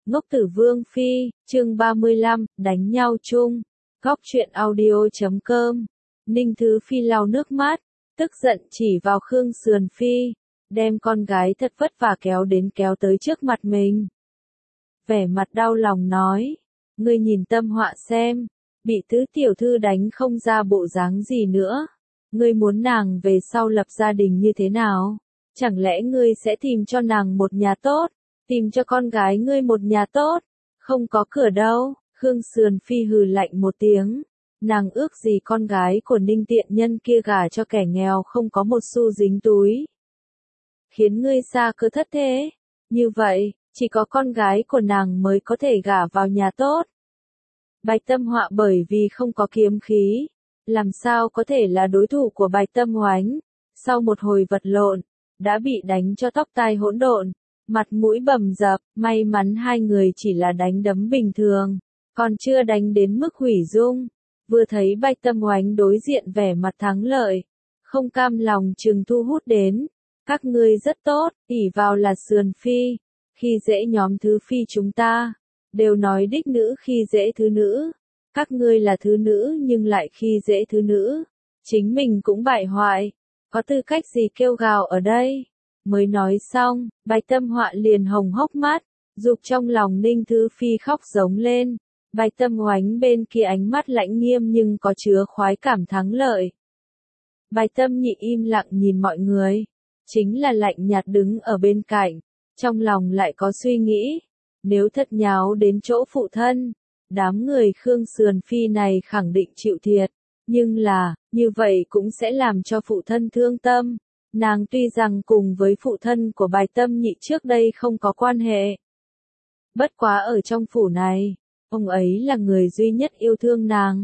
Ngốc Tử Vương Phi, chương 35, đánh nhau chung. Góc truyện audio.com. Ninh Thứ Phi lau nước mắt, tức giận chỉ vào Khương Sườn Phi, đem con gái thật vất vả kéo tới trước mặt mình. Vẻ mặt đau lòng nói, ngươi nhìn Tâm Họa xem, bị tứ tiểu thư đánh không ra bộ dáng gì nữa. Ngươi muốn nàng về sau lập gia đình như thế nào? Chẳng lẽ ngươi sẽ tìm cho nàng một nhà tốt? Tìm cho con gái ngươi một nhà tốt? Không có cửa đâu. Khương Sườn Phi hừ lạnh một tiếng. Nàng ước gì con gái của Ninh tiện nhân kia gả cho kẻ nghèo không có một xu dính túi. Khiến ngươi xa cơ thất thế. Như vậy, chỉ có con gái của nàng mới có thể gả vào nhà tốt. Bạch Tâm Họa bởi vì không có kiếm khí, làm sao có thể là đối thủ của Bạch Tâm Oánh. Sau một hồi vật lộn, đã bị đánh cho tóc tai hỗn độn, mặt mũi bầm dập, may mắn hai người chỉ là đánh đấm bình thường, còn chưa đánh đến mức hủy dung. Vừa thấy Bạch Tâm Oánh đối diện vẻ mặt thắng lợi, không cam lòng chừng thu hút đến. Các ngươi rất tốt, ỷ vào là Sườn Phi, khi dễ nhóm thứ phi chúng ta, đều nói đích nữ khi dễ thứ nữ. Các ngươi là thứ nữ nhưng lại khi dễ thứ nữ, chính mình cũng bại hoại, có tư cách gì kêu gào ở đây? Mới nói xong, Bạch Tâm Họa liền hồng hốc mắt, dục trong lòng Ninh Thứ Phi khóc giống lên. Bạch Tâm Oánh bên kia ánh mắt lãnh nghiêm nhưng có chứa khoái cảm thắng lợi. Bạch Tâm Nhị im lặng nhìn mọi người, chính là lạnh nhạt đứng ở bên cạnh, trong lòng lại có suy nghĩ, nếu thật nháo đến chỗ phụ thân, đám người Khương Sườn Phi này khẳng định chịu thiệt, nhưng là, như vậy cũng sẽ làm cho phụ thân thương tâm. Nàng tuy rằng cùng với phụ thân của Bạch Tâm Nhị trước đây không có quan hệ. Bất quá ở trong phủ này, ông ấy là người duy nhất yêu thương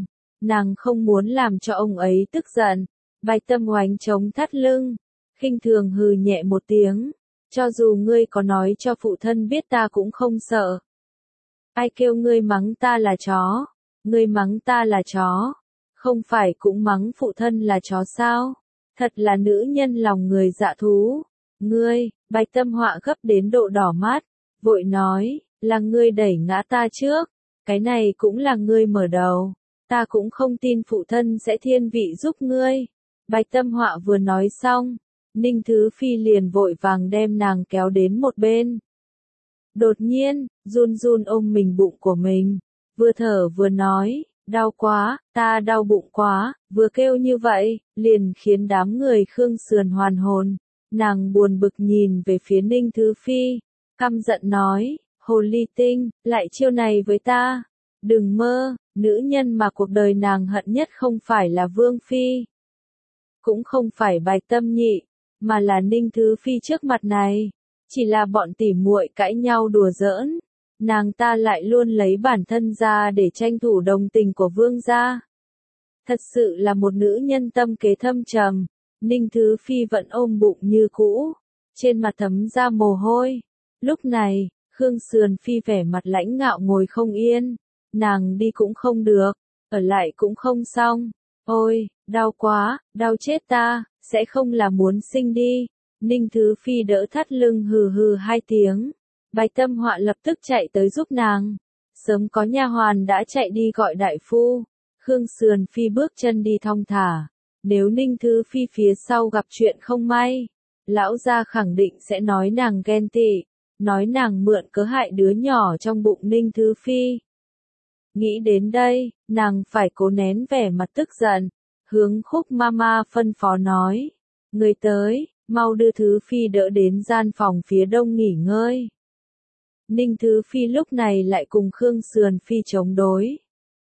nàng không muốn làm cho ông ấy tức giận. Bạch Tâm Oánh chống thắt lưng, khinh thường hừ nhẹ một tiếng, cho dù ngươi có nói cho phụ thân biết ta cũng không sợ. Ai kêu ngươi mắng ta là chó? Ngươi mắng ta là chó, không phải cũng mắng phụ thân là chó sao? Thật là nữ nhân lòng người dạ thú. Ngươi, Bạch Tâm Họa gấp đến độ đỏ mắt, vội nói, là ngươi đẩy ngã ta trước, cái này cũng là ngươi mở đầu, ta cũng không tin phụ thân sẽ thiên vị giúp ngươi. Bạch Tâm Họa vừa nói xong, Ninh Thứ Phi liền vội vàng đem nàng kéo đến một bên. Đột nhiên, run run ôm mình bụng của mình, vừa thở vừa nói, đau quá, ta đau bụng quá, vừa kêu như vậy, liền khiến đám người Khương Sườn hoàn hồn. Nàng buồn bực nhìn về phía Ninh Thứ Phi, căm giận nói, hồ ly tinh, lại chiêu này với ta, đừng mơ, nữ nhân mà cuộc đời nàng hận nhất không phải là Vương Phi, cũng không phải Bạch Tâm Nhị, mà là Ninh Thứ Phi trước mặt này. Chỉ là bọn tỉ muội cãi nhau đùa giỡn, nàng ta lại luôn lấy bản thân ra để tranh thủ đồng tình của vương gia. Thật sự là một nữ nhân tâm kế thâm trầm. Ninh Thứ Phi vẫn ôm bụng như cũ, trên mặt thấm ra mồ hôi. Lúc này, Khương Sườn Phi vẻ mặt lãnh ngạo ngồi không yên, nàng đi cũng không được, ở lại cũng không xong. Ôi, đau quá, đau chết ta, sẽ không là muốn sinh đi. Ninh Thứ Phi đỡ thắt lưng hừ hừ hai tiếng. Bạch Tâm Họa lập tức chạy tới giúp nàng. Sớm có nha hoàn đã chạy đi gọi đại phu. Khương Sườn Phi bước chân đi thong thả. Nếu Ninh Thứ Phi phía sau gặp chuyện không may, lão gia khẳng định sẽ nói nàng ghen tị, nói nàng mượn cớ hại đứa nhỏ trong bụng Ninh Thứ Phi. Nghĩ đến đây, nàng phải cố nén vẻ mặt tức giận, hướng Khúc Mama phân phó nói, người tới, mau đưa Thứ Phi đỡ đến gian phòng phía đông nghỉ ngơi. Ninh Thứ Phi lúc này lại cùng Khương Sườn Phi chống đối.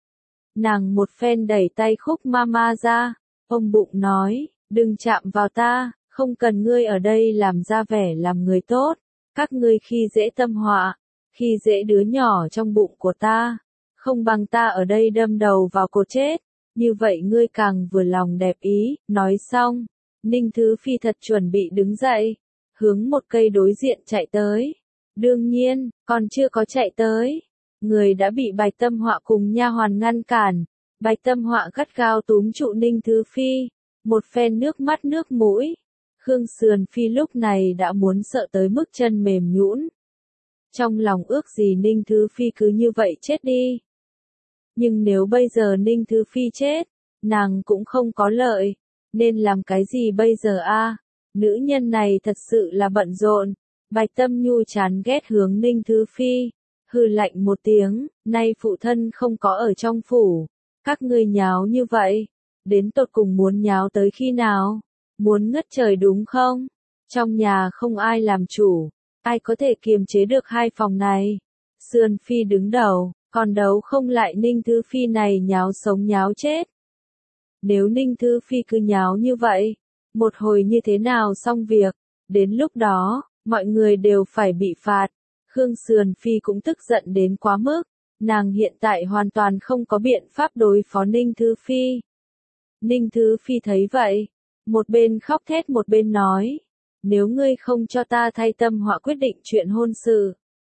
Nàng một phen đẩy tay Khúc Mama ra, ôm bụng nói, đừng chạm vào ta, không cần ngươi ở đây làm ra vẻ làm người tốt, các ngươi khi dễ Tâm Họa, khi dễ đứa nhỏ trong bụng của ta, không bằng ta ở đây đâm đầu vào cô chết, như vậy ngươi càng vừa lòng đẹp ý. Nói xong, Ninh Thứ Phi thật chuẩn bị đứng dậy, hướng một cây đối diện chạy tới. Đương nhiên, còn chưa có chạy tới, người đã bị Bạch Tâm Họa cùng nha hoàn ngăn cản. Bạch Tâm Họa gắt gao túm trụ Ninh Thứ Phi, một phen nước mắt nước mũi. Khương Sườn Phi lúc này đã muốn sợ tới mức chân mềm nhũn. Trong lòng ước gì Ninh Thứ Phi cứ như vậy chết đi. Nhưng nếu bây giờ Ninh Thứ Phi chết, nàng cũng không có lợi, nên làm cái gì bây giờ a? Nữ nhân này thật sự là bận rộn. Bạch Tâm Nhu chán ghét hướng Ninh Thứ Phi, hừ lạnh một tiếng, nay phụ thân không có ở trong phủ, các ngươi nháo như vậy, đến tột cùng muốn nháo tới khi nào? Muốn ngất trời đúng không? Trong nhà không ai làm chủ, ai có thể kiềm chế được hai phòng này? Sườn Phi đứng đầu, còn đấu không lại Ninh Thứ Phi này nháo sống nháo chết. Nếu Ninh Thứ Phi cứ nháo như vậy, một hồi như thế nào xong việc, đến lúc đó, mọi người đều phải bị phạt. Khương Sườn Phi cũng tức giận đến quá mức, nàng hiện tại hoàn toàn không có biện pháp đối phó Ninh Thứ Phi. Ninh Thứ Phi thấy vậy, một bên khóc thét một bên nói, nếu ngươi không cho ta thay tâm họa quyết định chuyện hôn sự,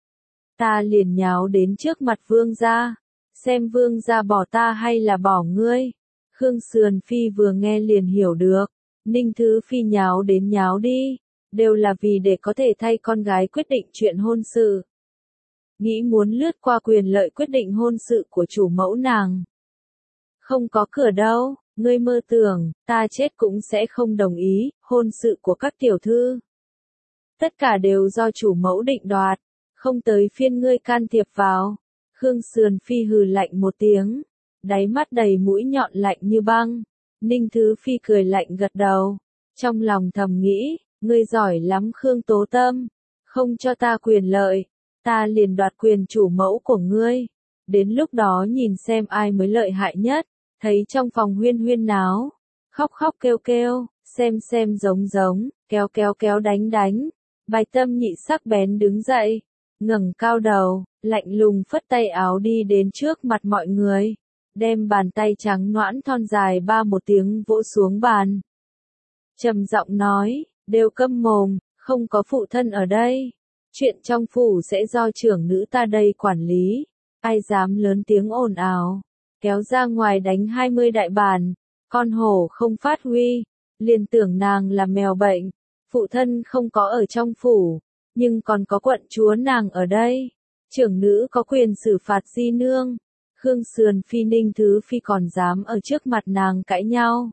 ta liền nháo đến trước mặt vương gia, xem vương gia bỏ ta hay là bỏ ngươi. Khương Sườn Phi vừa nghe liền hiểu được, Ninh Thứ Phi nháo đến nháo đi, đều là vì để có thể thay con gái quyết định chuyện hôn sự. Nghĩ muốn lướt qua quyền lợi quyết định hôn sự của chủ mẫu nàng. Không có cửa đâu, ngươi mơ tưởng, ta chết cũng sẽ không đồng ý, hôn sự của các tiểu thư. Tất cả đều do chủ mẫu định đoạt, không tới phiên ngươi can thiệp vào. Khương Sườn Phi hừ lạnh một tiếng, đáy mắt đầy mũi nhọn lạnh như băng. Ninh Thứ Phi cười lạnh gật đầu, trong lòng thầm nghĩ, ngươi giỏi lắm Khương Tố Tâm, không cho ta quyền lợi, ta liền đoạt quyền chủ mẫu của ngươi. Đến lúc đó nhìn xem ai mới lợi hại nhất. Thấy trong phòng huyên huyên náo, khóc khóc kêu kêu, xem giống, kéo đánh. Bạch Tâm Nhị sắc bén đứng dậy, ngẩng cao đầu, lạnh lùng phất tay áo đi đến trước mặt mọi người, đem bàn tay trắng nõn thon dài ba một tiếng vỗ xuống bàn. Trầm giọng nói, đều câm mồm, không có phụ thân ở đây. Chuyện trong phủ sẽ do trưởng nữ ta đây quản lý, ai dám lớn tiếng ồn ào, kéo ra ngoài đánh 20 đại bản, con hổ không phát huy, liền tưởng nàng là mèo bệnh. Phụ thân không có ở trong phủ, nhưng còn có quận chúa nàng ở đây. Trưởng nữ có quyền xử phạt di nương. Khương Sườn Phi Ninh Thứ Phi còn dám ở trước mặt nàng cãi nhau.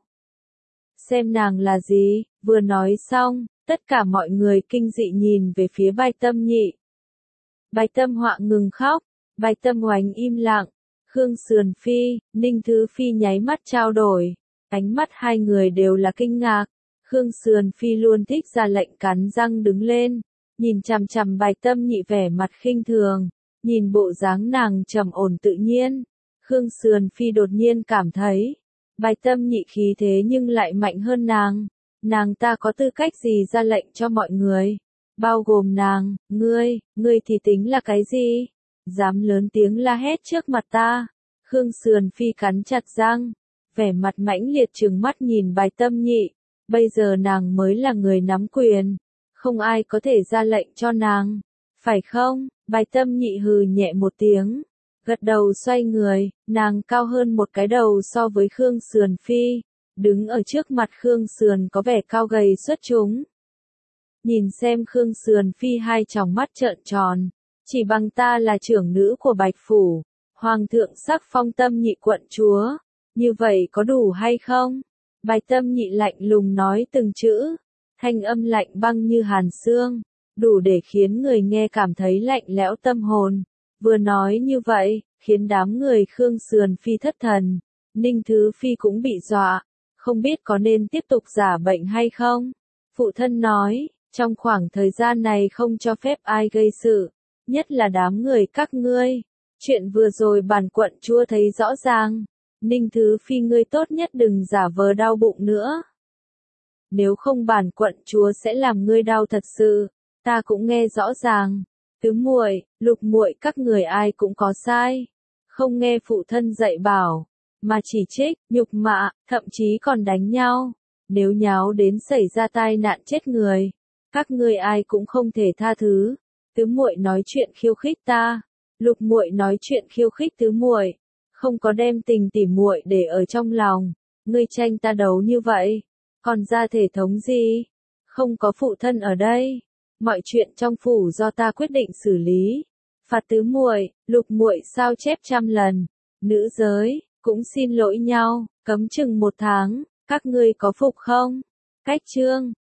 Xem nàng là gì, vừa nói xong, tất cả mọi người kinh dị nhìn về phía Bạch Tâm Nhị. Bạch Tâm Họa ngừng khóc, Bạch Tâm Oánh im lặng. Khương Sườn Phi, Ninh Thứ Phi nháy mắt trao đổi, ánh mắt hai người đều là kinh ngạc. Khương Sườn Phi luôn thích ra lệnh cắn răng đứng lên, nhìn chằm chằm Bạch Tâm Nhị vẻ mặt khinh thường, nhìn bộ dáng nàng trầm ổn tự nhiên. Khương Sườn Phi đột nhiên cảm thấy, Bạch Tâm Nhị khí thế nhưng lại mạnh hơn nàng ta có tư cách gì ra lệnh cho mọi người, bao gồm nàng, ngươi thì tính là cái gì? Dám lớn tiếng la hét trước mặt ta. Khương Sườn Phi cắn chặt răng, vẻ mặt mãnh liệt trừng mắt nhìn Bạch Tâm Nhị. Bây giờ nàng mới là người nắm quyền, không ai có thể ra lệnh cho nàng, phải không? Bạch Tâm Nhị hừ nhẹ một tiếng, gật đầu xoay người, nàng cao hơn một cái đầu so với Khương Sườn Phi, đứng ở trước mặt Khương Sườn có vẻ cao gầy xuất chúng. Nhìn xem Khương Sườn Phi hai tròng mắt trợn tròn, chỉ bằng ta là trưởng nữ của Bạch Phủ, Hoàng thượng sắc phong Tâm Nhị quận chúa, như vậy có đủ hay không? Bạch Tâm Nhị lạnh lùng nói từng chữ, thanh âm lạnh băng như hàn xương, đủ để khiến người nghe cảm thấy lạnh lẽo tâm hồn. Vừa nói như vậy, khiến đám người Khương Sườn Phi thất thần, Ninh Thứ Phi cũng bị dọa, không biết có nên tiếp tục giả bệnh hay không. Phụ thân nói, trong khoảng thời gian này không cho phép ai gây sự, nhất là đám người các ngươi. Chuyện vừa rồi bản quận chúa thấy rõ ràng. Ninh Thứ Phi ngươi tốt nhất đừng giả vờ đau bụng nữa. Nếu không bản quận chúa sẽ làm ngươi đau thật sự. Ta cũng nghe rõ ràng. Tứ muội, Lục muội các người ai cũng có sai. Không nghe phụ thân dạy bảo, mà chỉ trích, nhục mạ, thậm chí còn đánh nhau. Nếu nháo đến xảy ra tai nạn chết người, các ngươi ai cũng không thể tha thứ. Tứ muội nói chuyện khiêu khích ta, Lục muội nói chuyện khiêu khích tứ muội, không có đem tình tỉ muội để ở trong lòng. Ngươi tranh ta đấu như vậy, còn ra thể thống gì? Không có phụ thân ở đây, Mọi chuyện trong phủ do ta quyết định xử lý. Phạt tứ muội, lục muội sao chép 100 lần. Nữ giới, cũng xin lỗi nhau, cấm chừng 1 tháng, các ngươi có phục không? Cách chương